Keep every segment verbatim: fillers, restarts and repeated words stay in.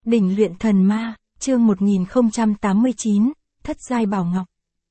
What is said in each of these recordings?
Đỉnh luyện thần ma, chương một nghìn không trăm tám mươi chín, Thất giai bảo ngọc.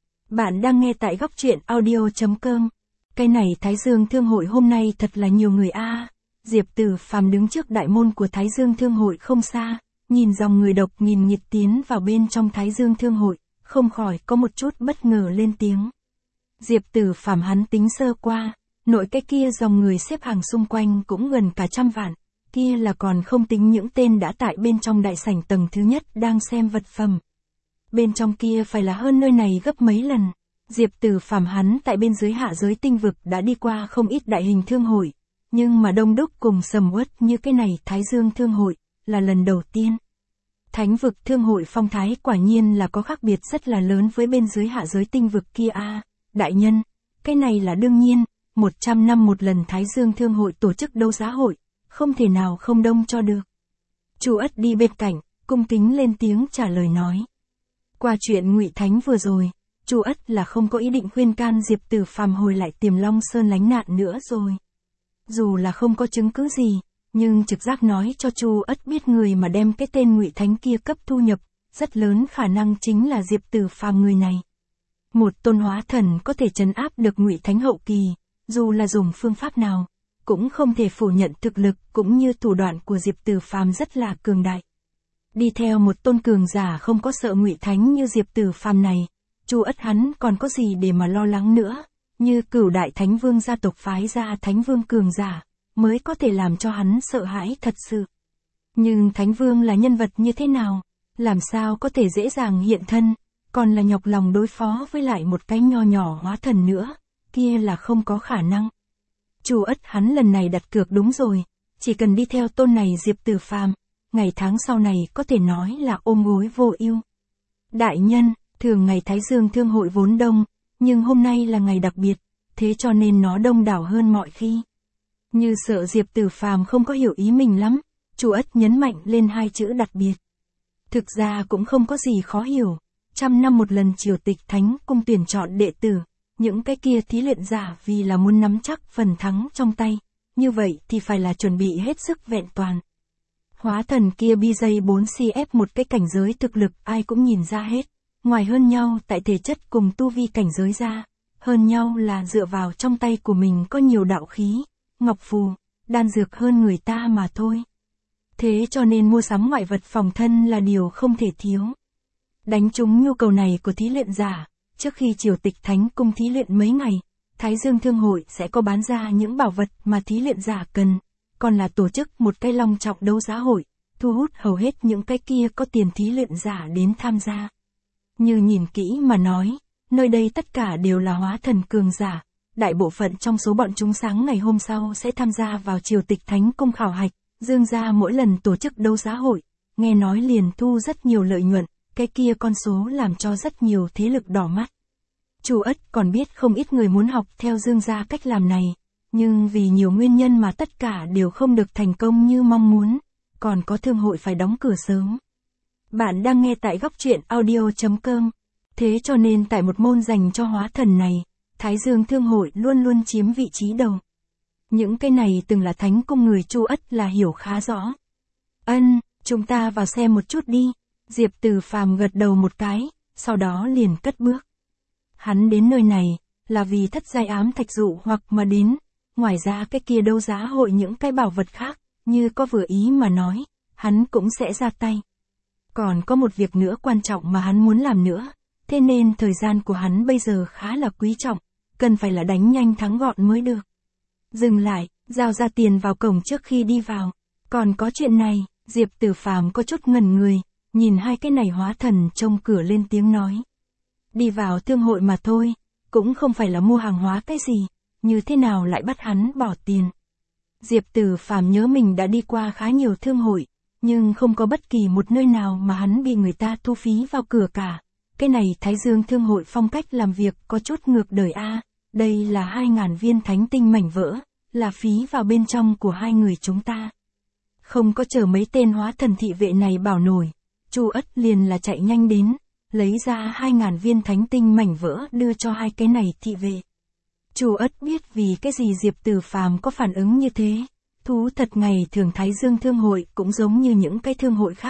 Bạn đang nghe tại góc truyện audio chấm com. Cái này Thái Dương Thương hội hôm nay thật là nhiều người a. À. Diệp Tử Phàm đứng trước đại môn của Thái Dương Thương hội không xa, nhìn dòng người độc nghìn nghịt tiến vào bên trong Thái Dương Thương hội, không khỏi có một chút bất ngờ lên tiếng. Diệp Tử Phàm hắn tính sơ qua, nội cái kia dòng người xếp hàng xung quanh cũng gần cả trăm vạn. Kia là còn không tính những tên đã tại bên trong đại sảnh tầng thứ nhất đang xem vật phẩm. Bên trong kia phải là hơn nơi này gấp mấy lần. Diệp Tử Phàm hắn tại bên dưới hạ giới tinh vực đã đi qua không ít đại hình thương hội, nhưng mà đông đúc cùng sầm uất như cái này Thái Dương Thương hội, là lần đầu tiên. Thánh vực thương hội phong thái quả nhiên là có khác biệt rất là lớn với bên dưới hạ giới tinh vực kia a. À, đại nhân, cái này là đương nhiên, một trăm năm một lần Thái Dương Thương hội tổ chức đấu giá hội. Không thể nào không đông cho được. Chu Ất đi bên cạnh, cung kính lên tiếng trả lời nói. Qua chuyện Ngụy Thánh vừa rồi, Chu Ất là không có ý định khuyên can Diệp Tử Phàm hồi lại Tiềm Long Sơn lánh nạn nữa rồi. Dù là không có chứng cứ gì, nhưng trực giác nói cho Chu Ất biết người mà đem cái tên Ngụy Thánh kia cấp thu nhập, rất lớn khả năng chính là Diệp Tử Phàm người này. Một tôn hóa thần có thể trấn áp được Ngụy Thánh hậu kỳ, dù là dùng phương pháp nào, cũng không thể phủ nhận thực lực cũng như thủ đoạn của Diệp Tử Phàm rất là cường đại. Đi theo một tôn cường giả không có sợ Ngụy Thánh như Diệp Tử Phàm này, Chu Ất hắn còn có gì để mà lo lắng nữa, như Cửu Đại Thánh Vương gia tộc phái ra Thánh Vương cường giả, mới có thể làm cho hắn sợ hãi thật sự. Nhưng Thánh Vương là nhân vật như thế nào, làm sao có thể dễ dàng hiện thân, còn là nhọc lòng đối phó với lại một cái nho nhỏ hóa thần nữa, kia là không có khả năng. Chu Ất hắn lần này đặt cược đúng rồi, chỉ cần đi theo tôn này Diệp Tử Phàm, ngày tháng sau này có thể nói là ôm gối vô ưu. Đại nhân, thường ngày Thái Dương Thương hội vốn đông, nhưng hôm nay là ngày đặc biệt, thế cho nên nó đông đảo hơn mọi khi. Như sợ Diệp Tử Phàm không có hiểu ý mình lắm, Chu Ất nhấn mạnh lên hai chữ đặc biệt. Thực ra cũng không có gì khó hiểu, trăm năm một lần triều tịch thánh cung tuyển chọn đệ tử. Những cái kia thí luyện giả vì là muốn nắm chắc phần thắng trong tay, như vậy thì phải là chuẩn bị hết sức vẹn toàn. Hóa thần kia B J bốn C F một cái cảnh giới thực lực ai cũng nhìn ra hết, ngoài hơn nhau tại thể chất cùng tu vi cảnh giới ra, hơn nhau là dựa vào trong tay của mình có nhiều đạo khí, ngọc phù, đan dược hơn người ta mà thôi. Thế cho nên mua sắm ngoại vật phòng thân là điều không thể thiếu. Đánh trúng nhu cầu này của thí luyện giả. Trước khi triều tịch thánh cung thí luyện mấy ngày, Thái Dương Thương hội sẽ có bán ra những bảo vật mà thí luyện giả cần, còn là tổ chức một cái long trọng đấu giá hội, thu hút hầu hết những cái kia có tiền thí luyện giả đến tham gia. Như nhìn kỹ mà nói, nơi đây tất cả đều là hóa thần cường giả, đại bộ phận trong số bọn chúng sáng ngày hôm sau sẽ tham gia vào triều tịch thánh cung khảo hạch, Dương gia mỗi lần tổ chức đấu giá hội, nghe nói liền thu rất nhiều lợi nhuận. Cái kia con số làm cho rất nhiều thế lực đỏ mắt. Chu Ất còn biết không ít người muốn học theo Dương gia cách làm này, nhưng vì nhiều nguyên nhân mà tất cả đều không được thành công như mong muốn, còn có thương hội phải đóng cửa sớm. Bạn đang nghe tại góc truyện audio chấm com, thế cho nên tại một môn dành cho hóa thần này, Thái Dương Thương hội luôn luôn chiếm vị trí đầu. Những cái này từng là thánh cung người Chu Ất là hiểu khá rõ. Ân, chúng ta vào xem một chút đi. Diệp Tử Phàm gật đầu một cái, sau đó liền cất bước. Hắn đến nơi này, là vì thất giai ám thạch dụ hoặc mà đến, ngoài ra cái kia đấu giá hội những cái bảo vật khác, như có vừa ý mà nói, hắn cũng sẽ ra tay. Còn có một việc nữa quan trọng mà hắn muốn làm nữa, thế nên thời gian của hắn bây giờ khá là quý trọng, cần phải là đánh nhanh thắng gọn mới được. Dừng lại, giao ra tiền vào cổng trước khi đi vào, còn có chuyện này, Diệp Tử Phàm có chút ngẩn người. Nhìn hai cái này hóa thần trông cửa lên tiếng nói. Đi vào thương hội mà thôi, cũng không phải là mua hàng hóa cái gì, như thế nào lại bắt hắn bỏ tiền. Diệp Tử Phàm nhớ mình đã đi qua khá nhiều thương hội, nhưng không có bất kỳ một nơi nào mà hắn bị người ta thu phí vào cửa cả. Cái này Thái Dương Thương hội phong cách làm việc có chút ngược đời a. Đây là hai ngàn viên thánh tinh mảnh vỡ, là phí vào bên trong của hai người chúng ta. Không có chờ mấy tên hóa thần thị vệ này bảo nổi. Chu Ất liền là chạy nhanh đến, lấy ra hai ngàn viên thánh tinh mảnh vỡ đưa cho hai cái này thị vệ. Chu Ất biết vì cái gì Diệp Tử Phàm có phản ứng như thế. Thú thật ngày thường Thái Dương Thương hội cũng giống như những cái thương hội khác,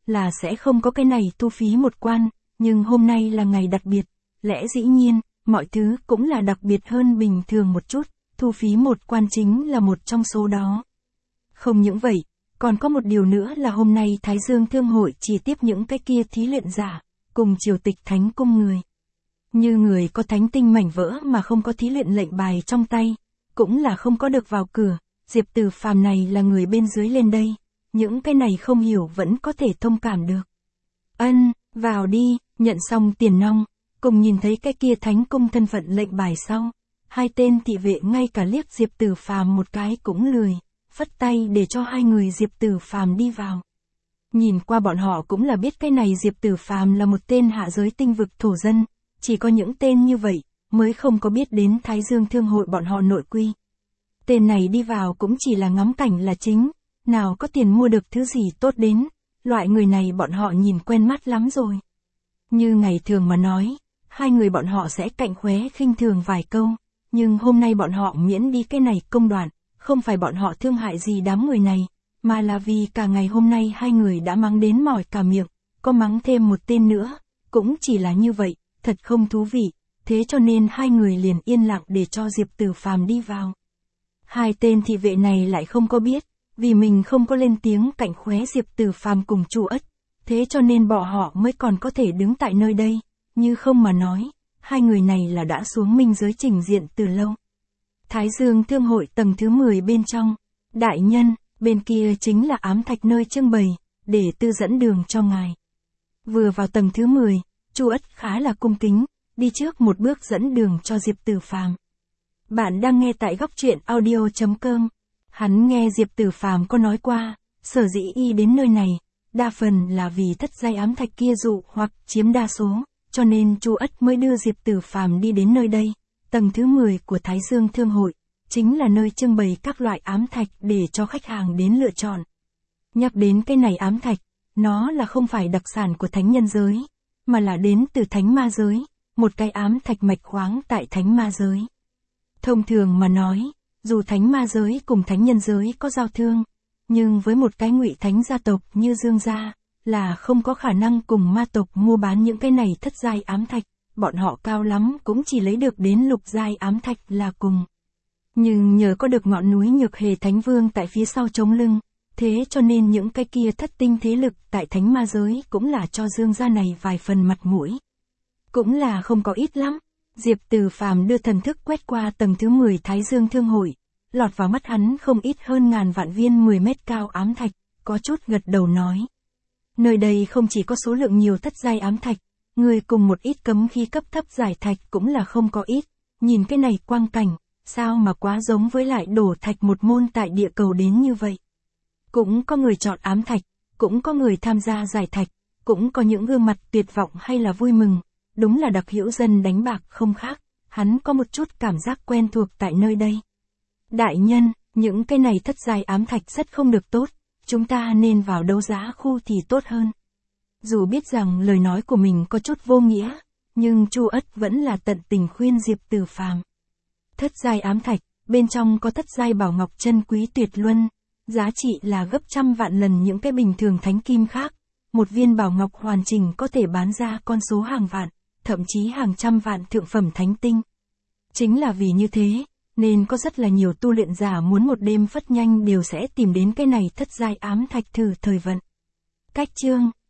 là sẽ không có cái này thu phí một quan, nhưng hôm nay là ngày đặc biệt, lẽ dĩ nhiên, mọi thứ cũng là đặc biệt hơn bình thường một chút, thu phí một quan chính là một trong số đó. Không những vậy, còn có một điều nữa là hôm nay Thái Dương Thương Hội chỉ tiếp những cái kia thí luyện giả, cùng triều tịch thánh cung người. Như người có thánh tinh mảnh vỡ mà không có thí luyện lệnh bài trong tay, cũng là không có được vào cửa, Diệp Tử Phàm này là người bên dưới lên đây, những cái này không hiểu vẫn có thể thông cảm được. Ân, vào đi, nhận xong tiền nong, cùng nhìn thấy cái kia thánh cung thân phận lệnh bài sau, hai tên thị vệ ngay cả liếc Diệp Tử Phàm một cái cũng lười, phất tay để cho hai người Diệp Tử Phàm đi vào. Nhìn qua bọn họ cũng là biết cái này Diệp Tử Phàm là một tên hạ giới tinh vực thổ dân, chỉ có những tên như vậy mới không có biết đến Thái Dương Thương Hội bọn họ nội quy. Tên này đi vào cũng chỉ là ngắm cảnh là chính, nào có tiền mua được thứ gì tốt đến, loại người này bọn họ nhìn quen mắt lắm rồi. Như ngày thường mà nói, hai người bọn họ sẽ cạnh khóe khinh thường vài câu, nhưng hôm nay bọn họ miễn đi cái này công đoạn, không phải bọn họ thương hại gì đám người này, mà là vì cả ngày hôm nay hai người đã mắng đến mỏi cả miệng, có mắng thêm một tên nữa, cũng chỉ là như vậy, thật không thú vị, thế cho nên hai người liền yên lặng để cho Diệp Tử Phàm đi vào. Hai tên thị vệ này lại không có biết, vì mình không có lên tiếng cạnh khóe Diệp Tử Phàm cùng Chu Ất, thế cho nên bọn họ mới còn có thể đứng tại nơi đây, như không mà nói, hai người này là đã xuống minh giới trình diện từ lâu. Thái Dương Thương Hội tầng thứ mười bên trong, đại nhân, bên kia chính là ám thạch nơi trưng bày, để tư dẫn đường cho ngài. Vừa vào tầng thứ mười, Chu Ất khá là cung kính, đi trước một bước dẫn đường cho Diệp Tử Phàm. Bạn đang nghe tại góc truyện audio chấm com. Hắn nghe Diệp Tử Phàm có nói qua, sở dĩ y đến nơi này, đa phần là vì thất giai ám thạch kia dụ hoặc chiếm đa số, cho nên Chu Ất mới đưa Diệp Tử Phàm đi đến nơi đây, tầng thứ mười của Thái Dương Thương Hội, chính là nơi trưng bày các loại ám thạch để cho khách hàng đến lựa chọn. Nhắc đến cái này ám thạch, nó là không phải đặc sản của thánh nhân giới, mà là đến từ thánh ma giới, một cái ám thạch mạch khoáng tại thánh ma giới. Thông thường mà nói, dù thánh ma giới cùng thánh nhân giới có giao thương, nhưng với một cái ngụy thánh gia tộc như Dương gia, là không có khả năng cùng ma tộc mua bán những cái này thất giai ám thạch, bọn họ cao lắm cũng chỉ lấy được đến lục giai ám thạch là cùng. Nhưng nhờ có được ngọn núi Nhược Hề Thánh Vương tại phía sau chống lưng, thế cho nên những cái kia thất tinh thế lực tại thánh ma giới cũng là cho Dương gia này vài phần mặt mũi. Cũng là không có ít lắm. Diệp Tử Phàm đưa thần thức quét qua tầng thứ mười Thái Dương Thương Hội, lọt vào mắt hắn không ít hơn ngàn vạn viên mười mét cao ám thạch, có chút gật đầu nói. Nơi đây không chỉ có số lượng nhiều thất giai ám thạch, người cùng một ít cấm khí cấp thấp giải thạch cũng là không có ít, nhìn cái này quang cảnh, sao mà quá giống với lại đổ thạch một môn tại địa cầu đến như vậy. Cũng có người chọn ám thạch, cũng có người tham gia giải thạch, cũng có những gương mặt tuyệt vọng hay là vui mừng. Đúng là đặc hữu dân đánh bạc không khác, hắn có một chút cảm giác quen thuộc tại nơi đây. Đại nhân, những cái này thất giai ám thạch rất không được tốt, chúng ta nên vào đấu giá khu thì tốt hơn. Dù biết rằng lời nói của mình có chút vô nghĩa, nhưng Chu Ất vẫn là tận tình khuyên Diệp Tử Phàm. Thất giai ám thạch, bên trong có thất giai bảo ngọc chân quý tuyệt luân, giá trị là gấp trăm vạn lần những cái bình thường thánh kim khác, một viên bảo ngọc hoàn chỉnh có thể bán ra con số hàng vạn, thậm chí hàng trăm vạn thượng phẩm thánh tinh. Chính là vì như thế, nên có rất là nhiều tu luyện giả muốn một đêm phất nhanh đều sẽ tìm đến cái này thất giai ám thạch thử thời vận. Cách chương,